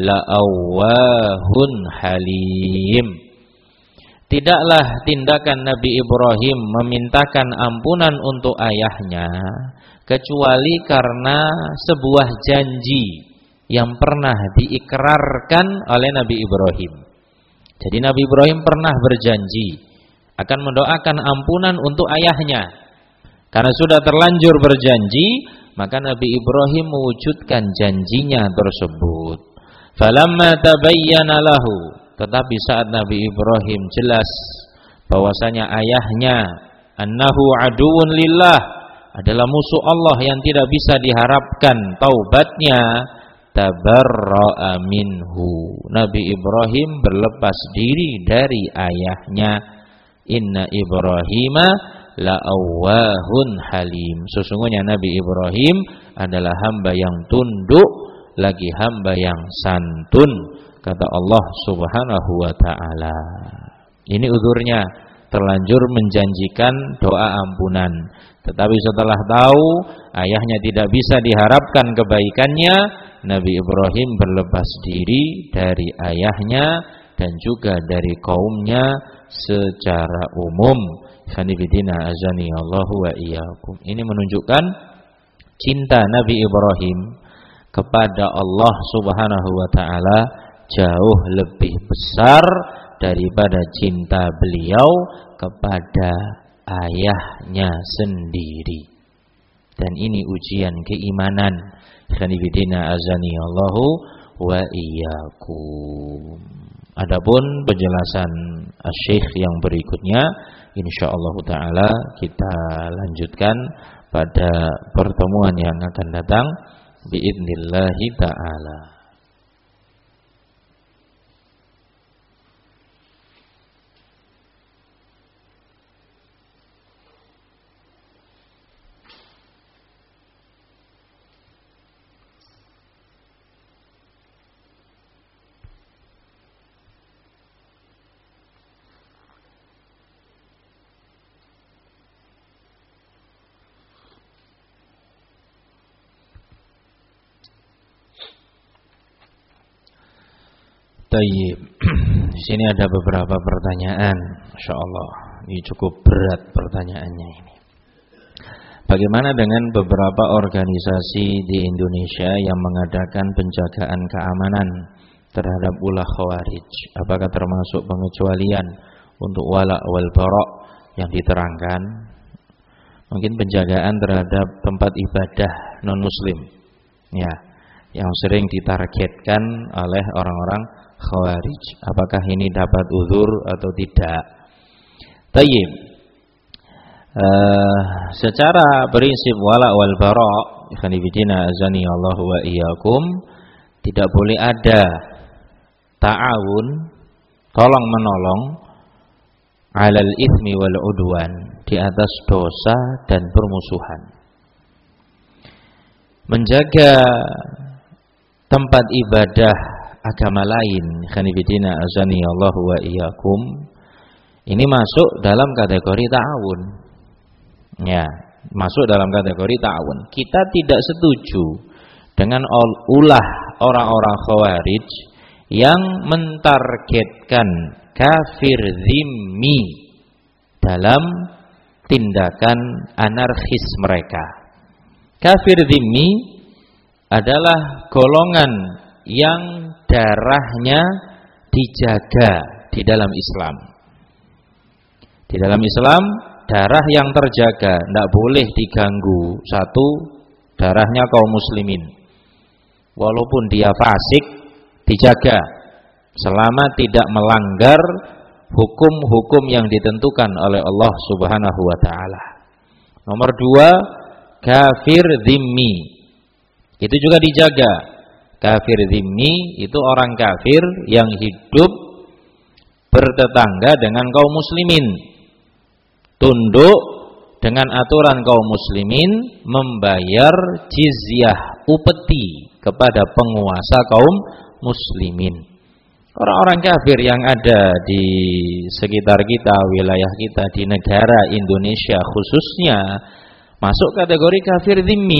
la'awwahun halim. Tidaklah tindakan Nabi Ibrahim memintakan ampunan untuk ayahnya kecuali karena sebuah janji yang pernah diikrarkan oleh Nabi Ibrahim. Jadi Nabi Ibrahim pernah berjanji akan mendoakan ampunan untuk ayahnya. Karena sudah terlanjur berjanji, maka Nabi Ibrahim mewujudkan janjinya tersebut. Falamma tabayyana lahu, tetapi saat Nabi Ibrahim jelas bahwasanya ayahnya annahu aduwwun lillah, adalah musuh Allah yang tidak bisa diharapkan taubatnya, tabarra'a minhu. Nabi Ibrahim berlepas diri dari ayahnya. Inna Ibrahima la'awwahun halim. Sesungguhnya Nabi Ibrahim adalah hamba yang tunduk lagi hamba yang santun, kata Allah Subhanahu wa taala. Ini uzurnya, terlanjur menjanjikan doa ampunan. Tetapi setelah tahu ayahnya tidak bisa diharapkan kebaikannya, Nabi Ibrahim berlepas diri dari ayahnya dan juga dari kaumnya secara umum. Sanibidina azani Allahu wa iyyakum. Ini menunjukkan cinta Nabi Ibrahim kepada Allah Subhanahu wa taala jauh lebih besar daripada cinta beliau kepada ayahnya sendiri. Dan ini ujian keimanan. Sanibidina azani Allahu wa iyyakum. Adapun penjelasan Asy-Syaikh yang berikutnya insyaallah taala kita lanjutkan pada pertemuan yang akan datang biidznillah taala. Tayyib. Di sini ada beberapa pertanyaan, Masya Allah. Ini cukup berat pertanyaannya ini. Bagaimana dengan beberapa organisasi di Indonesia yang mengadakan penjagaan keamanan terhadap ulah khawarij? Apakah termasuk pengecualian untuk wala wal bara yang diterangkan? Mungkin penjagaan terhadap tempat ibadah non-muslim, ya, yang sering ditargetkan oleh orang-orang khawarij. Apakah ini dapat uzur atau tidak? Tayyib. Uh, secara prinsip wala wal bara, ikhwani fillah azani Allah wa iyyakum, tidak boleh ada ta'awun, tolong menolong, alal itsmi wal udwan, di atas dosa dan permusuhan. Menjaga tempat ibadah agama lain, ikhwani fillah azani Allah wa iyyakum, ini masuk dalam kategori ta'awun. Ya, masuk dalam kategori ta'awun. Kita tidak setuju dengan ulah orang-orang khawarij yang mentargetkan kafir zimmi dalam tindakan anarkis mereka. Kafir zimmi adalah golongan yang darahnya dijaga di dalam Islam. Di dalam Islam, darah yang terjaga, tidak boleh diganggu. Satu, darahnya kaum muslimin, walaupun dia fasik, dijaga selama tidak melanggar hukum-hukum yang ditentukan oleh Allah Subhanahu wa ta'ala. Nomor dua, kafir zimmi, itu juga dijaga. Kafir zimmi itu orang kafir yang hidup bertetangga dengan kaum muslimin, tunduk dengan aturan kaum muslimin, membayar jizyah, upeti kepada penguasa kaum muslimin. Orang-orang kafir yang ada di sekitar kita, wilayah kita, di negara Indonesia khususnya, masuk kategori kafir zimmi.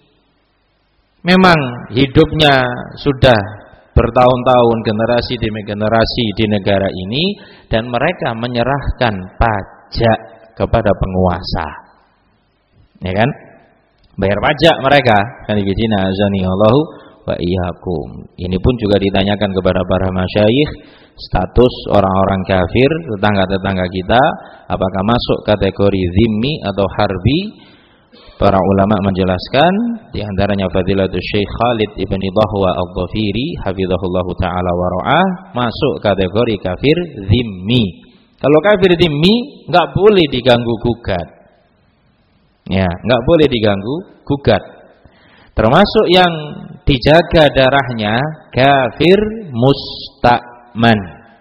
Memang hidupnya sudah bertahun-tahun, generasi demi generasi di negara ini, dan mereka menyerahkan pajak kepada penguasa, ya kan? Bayar pajak mereka, kan ibadina azani Allahu wa iyyakum. Ini pun juga ditanyakan kepada para masyayikh, status orang-orang kafir tetangga-tetangga kita apakah masuk kategori zimmi atau harbi? Para ulama menjelaskan, di antaranya Fadilatul Syekh Khalid ibn Dhahwa al-Dhafiri hafizahullahu taala wa ra'ah, masuk kategori kafir zimmi. Kalau kafir zimmi enggak boleh diganggu gugat. Ya, enggak boleh diganggu gugat. Termasuk yang dijaga darahnya kafir musta'man.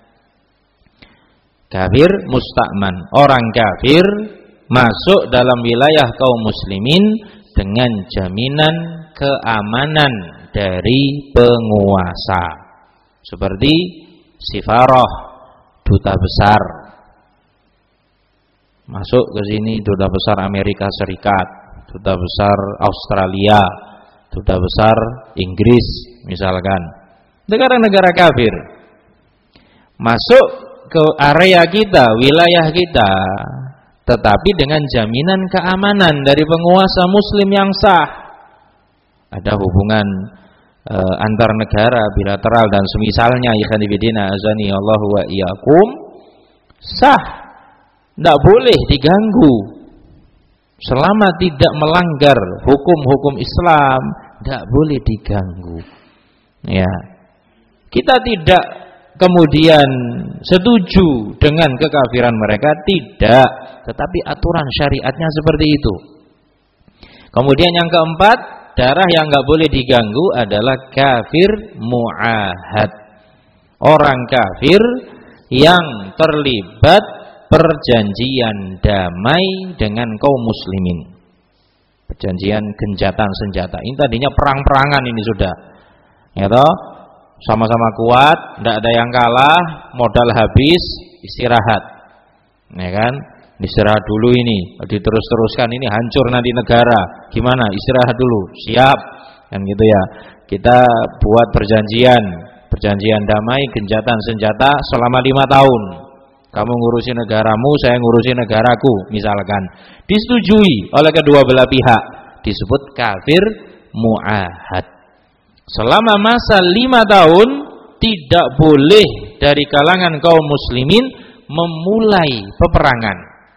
Kafir musta'man, orang kafir masuk dalam wilayah kaum muslimin dengan jaminan keamanan dari penguasa. Seperti sifarah, duta besar. Masuk ke sini duta besar Amerika Serikat, duta besar Australia, duta besar Inggris misalkan. Negara-negara kafir masuk ke area kita, wilayah kita, tetapi dengan jaminan keamanan dari penguasa muslim yang sah. Ada hubungan e, antar negara bilateral dan semisalnya, ikhwan fillah azani Allah wa iyyakum, sah, tidak boleh diganggu selama tidak melanggar hukum-hukum Islam, tidak boleh diganggu. Ya, kita tidak kemudian setuju dengan kekafiran mereka, tidak, tetapi aturan syariatnya seperti itu. Kemudian yang keempat, darah yang nggak boleh diganggu adalah kafir mu'ahad, orang kafir yang terlibat perjanjian damai dengan kaum muslimin, perjanjian gencatan senjata. Ini tadinya perang-perangan, ini sudah, ya toh, sama-sama kuat, tidak ada yang kalah, modal habis, istirahat, ya kan? Istirahat dulu ini, diterus-teruskan ini hancur nanti negara. Gimana? Istirahat dulu, siap, kan gitu ya. Kita buat perjanjian, perjanjian damai, gencatan senjata selama lima tahun. Kamu ngurusi negaramu, saya ngurusi negaraku, misalkan. Disetujui oleh kedua belah pihak, disebut kafir mu'ahad. Selama masa lima tahun tidak boleh dari kalangan kaum muslimin memulai peperangan.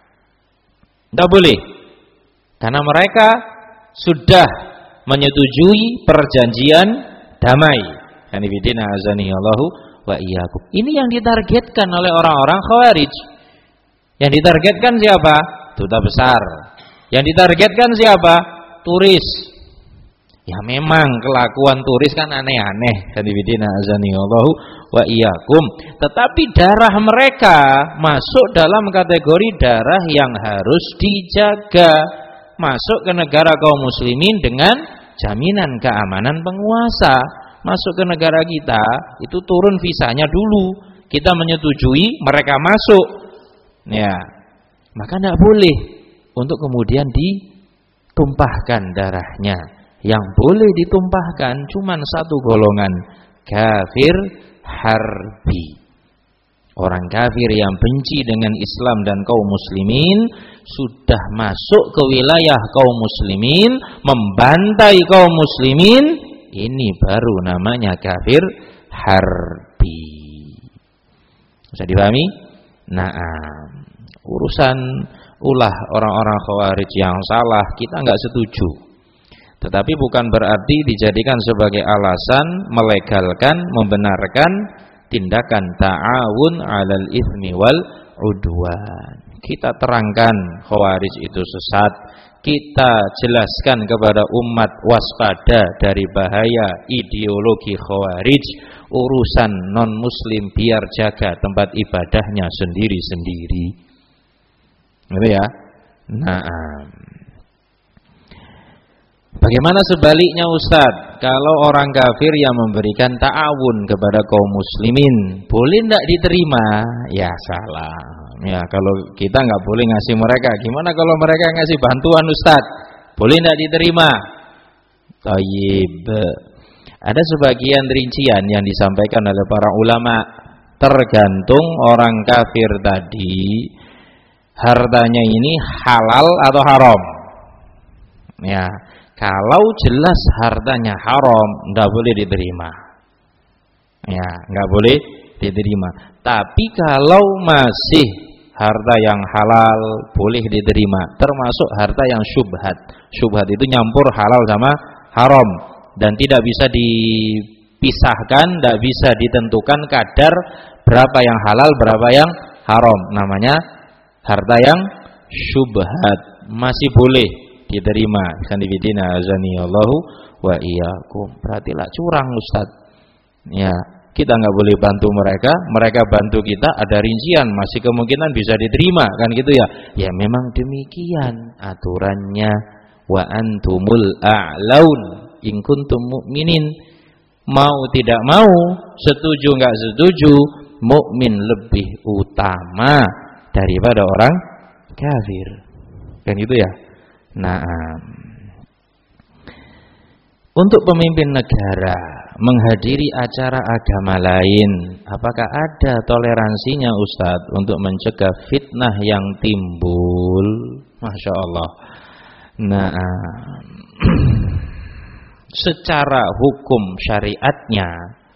Tidak boleh, karena mereka sudah menyetujui perjanjian damai. Hanifidina azani Allahu wa iyyakum. Ini yang ditargetkan oleh orang-orang Khawarij. Yang ditargetkan siapa? Duta besar. Yang ditargetkan siapa? Turis. Ya memang kelakuan turis kan aneh-aneh. Hanifidina azani Allahu wa iyyakum. Tetapi darah mereka masuk dalam kategori darah yang harus dijaga. Masuk ke negara kaum muslimin dengan jaminan keamanan penguasa. Masuk ke negara kita itu turun visanya dulu, kita menyetujui mereka masuk, ya maka tidak boleh untuk kemudian ditumpahkan darahnya. Yang boleh ditumpahkan cuma satu golongan, kafir harbi, orang kafir yang benci dengan Islam dan kaum muslimin, sudah masuk ke wilayah kaum muslimin, membantai kaum muslimin. Ini baru namanya kafir harbi. Bisa dipahami? Nah, urusan ulah orang-orang Khawarij yang salah kita enggak setuju. Tetapi bukan berarti dijadikan sebagai alasan melegalkan, membenarkan tindakan ta'awun 'alal itsmi wal 'udwan. Kita terangkan Khawarij itu sesat. Kita jelaskan kepada umat waspada dari bahaya ideologi Khawarij. Urusan non muslim biar jaga tempat ibadahnya sendiri-sendiri. Gitu ya. Nah, bagaimana sebaliknya Ustadz? Kalau orang kafir yang memberikan ta'awun kepada kaum muslimin, boleh tidak diterima? Ya salah. Ya kalau kita nggak boleh ngasih mereka, gimana kalau mereka ngasih bantuan Ustadz? Boleh tidak diterima? Tayyib. Ada sebagian rincian yang disampaikan oleh para ulama, tergantung orang kafir tadi hartanya ini halal atau haram. Ya, kalau jelas hartanya haram, nggak boleh diterima. Ya, nggak boleh diterima. Tapi kalau masih harta yang halal boleh diterima, termasuk harta yang syubhat. Syubhat itu nyampur halal sama haram dan tidak bisa dipisahkan, tidak bisa ditentukan kadar berapa yang halal, berapa yang haram. Namanya harta yang syubhat, masih boleh diterima. Kanibidina azani Allahu wa iyyakum. Berarti lah curang Ustaz. Ya, kita nggak boleh bantu mereka, mereka bantu kita, ada rincian, masih kemungkinan bisa diterima, kan gitu ya? Ya memang demikian aturannya. Wa antumul a'laun in kuntum mu'minin. Mau tidak mau, setuju nggak setuju, mukmin lebih utama daripada orang kafir, kan gitu ya? Nah, untuk pemimpin negara menghadiri acara agama lain, apakah ada toleransinya Ustadz untuk mencegah fitnah yang timbul? Masya Allah. Nah, secara hukum syariatnya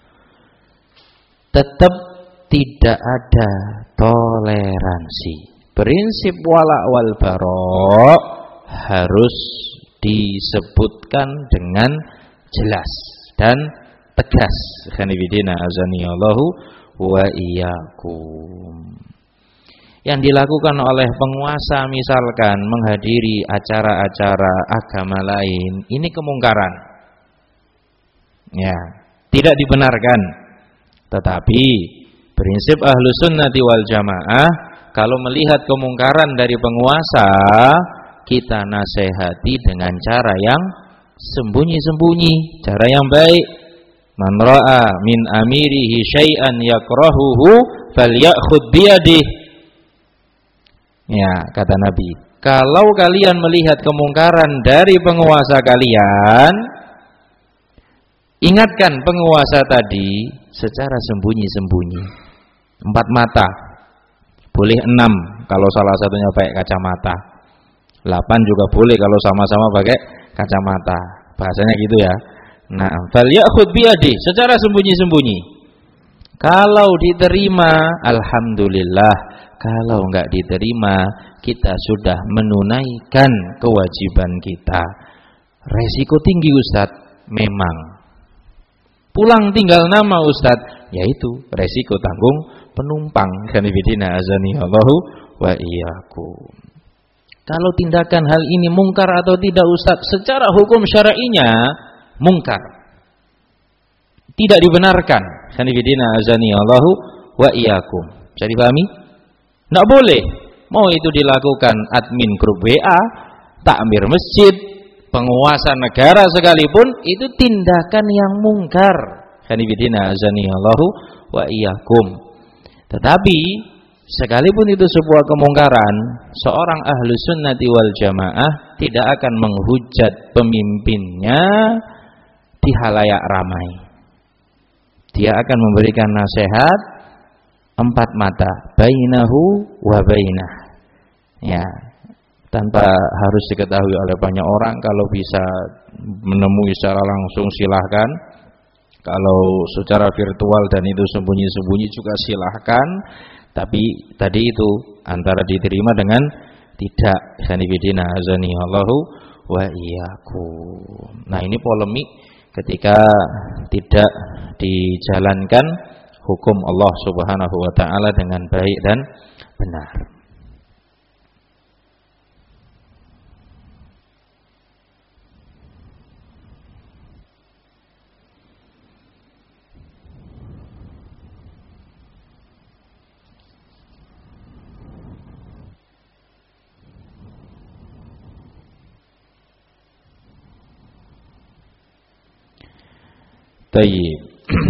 tetap tidak ada toleransi. Prinsip wala wal bara harus disebutkan dengan jelas dan tegas. Khanifidina azani Allahu wa iyyakum. Yang dilakukan oleh penguasa misalkan menghadiri acara-acara agama lain, ini kemungkaran. Ya, tidak dibenarkan. Tetapi prinsip Ahlus Sunnati wal Jamaah, kalau melihat kemungkaran dari penguasa, kita nasihati dengan cara yang sembunyi-sembunyi, cara yang baik. Man ra'a min amirihi syai'an yakrahuhu falyakhudh biyadihi. Ya, kata Nabi, kalau kalian melihat kemungkaran dari penguasa kalian, ingatkan penguasa tadi secara sembunyi-sembunyi. Empat mata, boleh enam kalau salah satunya pakai kacamata. Delapan juga boleh kalau sama-sama pakai kacamata. Bahasanya gitu ya. Nah, fal ya'khudh biyadi, secara sembunyi-sembunyi. Kalau diterima, alhamdulillah. Kalau enggak diterima, kita sudah menunaikan kewajiban kita. Resiko tinggi Ustaz, memang. Pulang tinggal nama Ustaz, yaitu resiko tanggung penumpang. Kanibidina azani Allahu wa iyyakum. Kalau tindakan hal ini mungkar atau tidak Ustaz, secara hukum syar'inya mungkar, tidak dibenarkan. Kanibidina azani Allahu wa iyyakum. Bisa dipahami? Tidak boleh. Mau itu dilakukan admin grup W A, takmir masjid, penguasa negara sekalipun, itu tindakan yang mungkar. Kanibidina azani Allahu wa iyyakum. Tetapi sekalipun itu sebuah kemungkaran, seorang ahlu sunnati wal jamaah tidak akan menghujat pemimpinnya di halayak ramai. Dia akan memberikan nasihat empat mata, bainahu wa bainah. Ya, tanpa harus diketahui oleh banyak orang. Kalau bisa menemui secara langsung silahkan. Kalau secara virtual dan itu sembunyi-sembunyi juga silahkan. Tapi tadi itu antara diterima dengan tidak. Sanibidina azani Allahu wa iyyakum. Nah, ini polemik ketika tidak dijalankan hukum Allah Subhanahu wa taala dengan baik dan benar. Tayyib.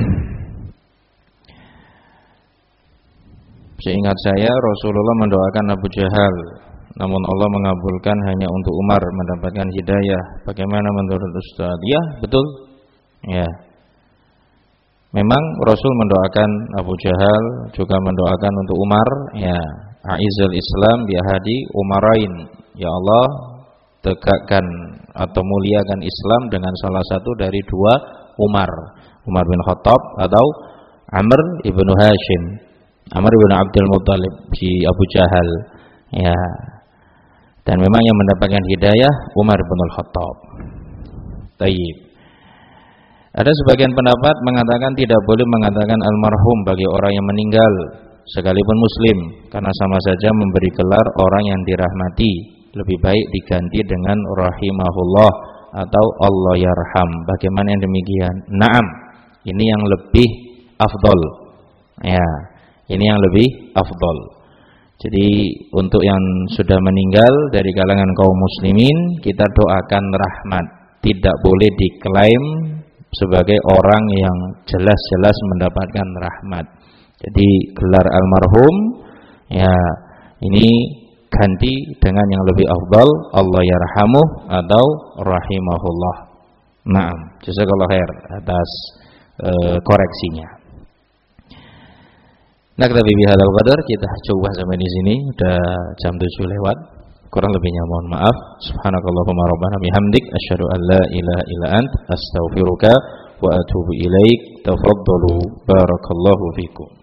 Seingat saya Rasulullah mendoakan Abu Jahal, namun Allah mengabulkan hanya untuk Umar mendapatkan hidayah. Bagaimana menurut Ustaz? Ya, betul. Ya. Memang Rasul mendoakan Abu Jahal, juga mendoakan untuk Umar, ya. A'izzal Islam bi ahadi Umarain. Ya Allah, tegakkan atau muliakan Islam dengan salah satu dari dua Umar, Umar bin Khattab atau Amr ibnu Hashim, Amr ibnu Abdul Muttalib, si Abu Jahal, ya. Dan memang yang mendapatkan hidayah Umar bin Khattab. Tayyib. Ada sebagian pendapat mengatakan tidak boleh mengatakan almarhum bagi orang yang meninggal sekalipun muslim, karena sama saja memberi gelar orang yang dirahmati. Lebih baik diganti dengan rahimahullah atau Allah yarham. Bagaimana yang demikian? Naam, ini yang lebih afdol. Ya, ini yang lebih afdol. Jadi untuk yang sudah meninggal dari kalangan kaum muslimin, kita doakan rahmat. Tidak boleh diklaim sebagai orang yang jelas-jelas mendapatkan rahmat. Jadi gelar almarhum, ya, ini ganti dengan yang lebih afdal, Allah yarhamuh atau rahimahullah. Naam, jazakallahu khair atas e, koreksinya. Nah, kita bihadzal qadar, kita coba sampai di sini, udah jam tujuh lewat. Kurang lebihnya mohon maaf. Subhanakallahumma rabbana bihamdik asyhadu an la ilaha illa ant astaghfiruka wa atubu ilaik. Tafaddalu barakallahu fikum.